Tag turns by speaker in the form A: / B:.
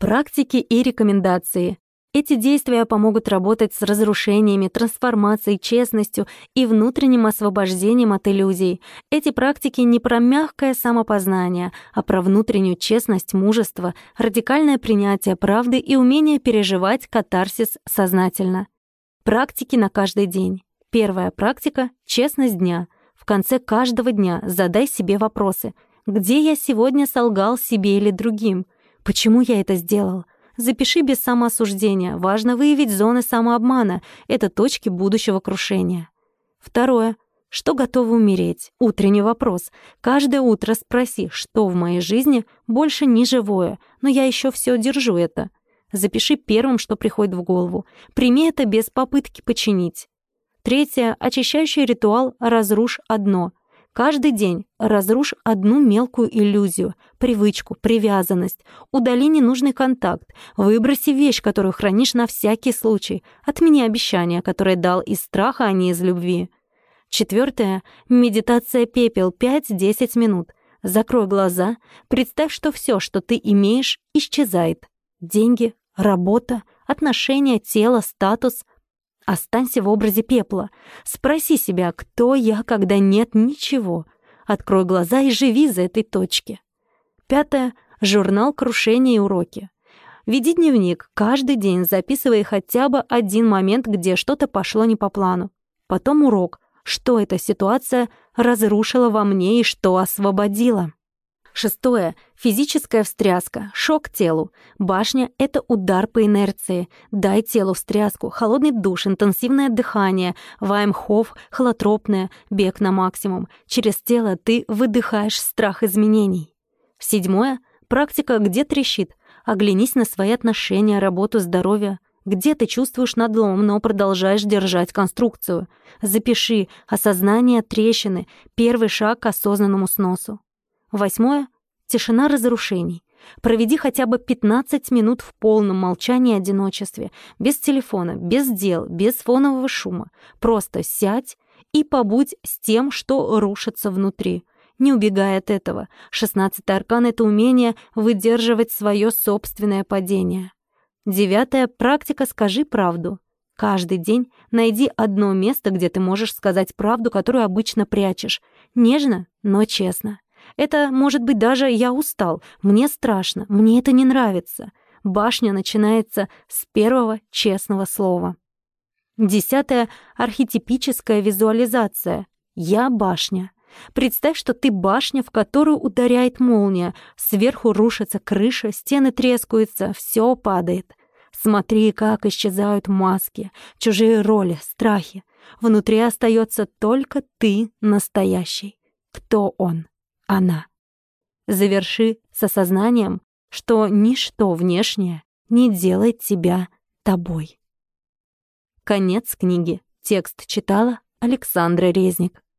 A: Практики и рекомендации. Эти действия помогут работать с разрушениями, трансформацией, честностью и внутренним освобождением от иллюзий. Эти практики не про мягкое самопознание, а про внутреннюю честность, мужество, радикальное принятие правды и умение переживать катарсис сознательно. Практики на каждый день. Первая практика — честность дня. В конце каждого дня задай себе вопросы. Где я сегодня солгал себе или другим? Почему я это сделал? Запиши без самоосуждения. Важно выявить зоны самообмана. Это точки будущего крушения. Второе. Что готово умереть? Утренний вопрос. Каждое утро спроси, что в моей жизни больше не живое, но я еще все держу это. Запиши первым, что приходит в голову. Прими это без попытки починить. Третье. Очищающий ритуал «разрушь одно». Каждый день разрушь одну мелкую иллюзию, привычку, привязанность, удали ненужный контакт, выброси вещь, которую хранишь на всякий случай, отмени обещание, которое дал из страха, а не из любви. Четвертое. Медитация пепел 5-10 минут. Закрой глаза, представь, что все, что ты имеешь, исчезает. Деньги, работа, отношения, тело, статус. Останься в образе пепла. Спроси себя, кто я, когда нет ничего. Открой глаза и живи за этой точки. Пятое. Журнал крушения и уроки. Веди дневник, каждый день записывай хотя бы один момент, где что-то пошло не по плану. Потом урок, что эта ситуация разрушила во мне и что освободила. Шестое. Физическая встряска, шок телу. Башня — это удар по инерции. Дай телу встряску, холодный душ, интенсивное дыхание, вайм-хоф, холотропное, бег на максимум. Через тело ты выдыхаешь страх изменений. Седьмое. Практика «где трещит». Оглянись на свои отношения, работу, здоровье. Где ты чувствуешь надлом, но продолжаешь держать конструкцию. Запиши осознание трещины, первый шаг к осознанному сносу. Восьмое. Тишина разрушений. Проведи хотя бы 15 минут в полном молчании и одиночестве, без телефона, без дел, без фонового шума. Просто сядь и побудь с тем, что рушится внутри. Не убегай от этого. 16-й аркан — это умение выдерживать свое собственное падение. 9-я практика «скажи правду». Каждый день найди одно место, где ты можешь сказать правду, которую обычно прячешь. Нежно, но честно. Это может быть даже «я устал», «мне страшно», «мне это не нравится». Башня начинается с первого честного слова. 10-я архетипическая визуализация. «Я башня». Представь, что ты башня, в которую ударяет молния. Сверху рушится крыша, стены трескаются, все падает. Смотри, как исчезают маски, чужие роли, страхи. Внутри остается только ты настоящий. Кто он? Она. Заверши с осознанием, что ничто внешнее не делает тебя тобой. Конец книги. Текст читала Александра Резник.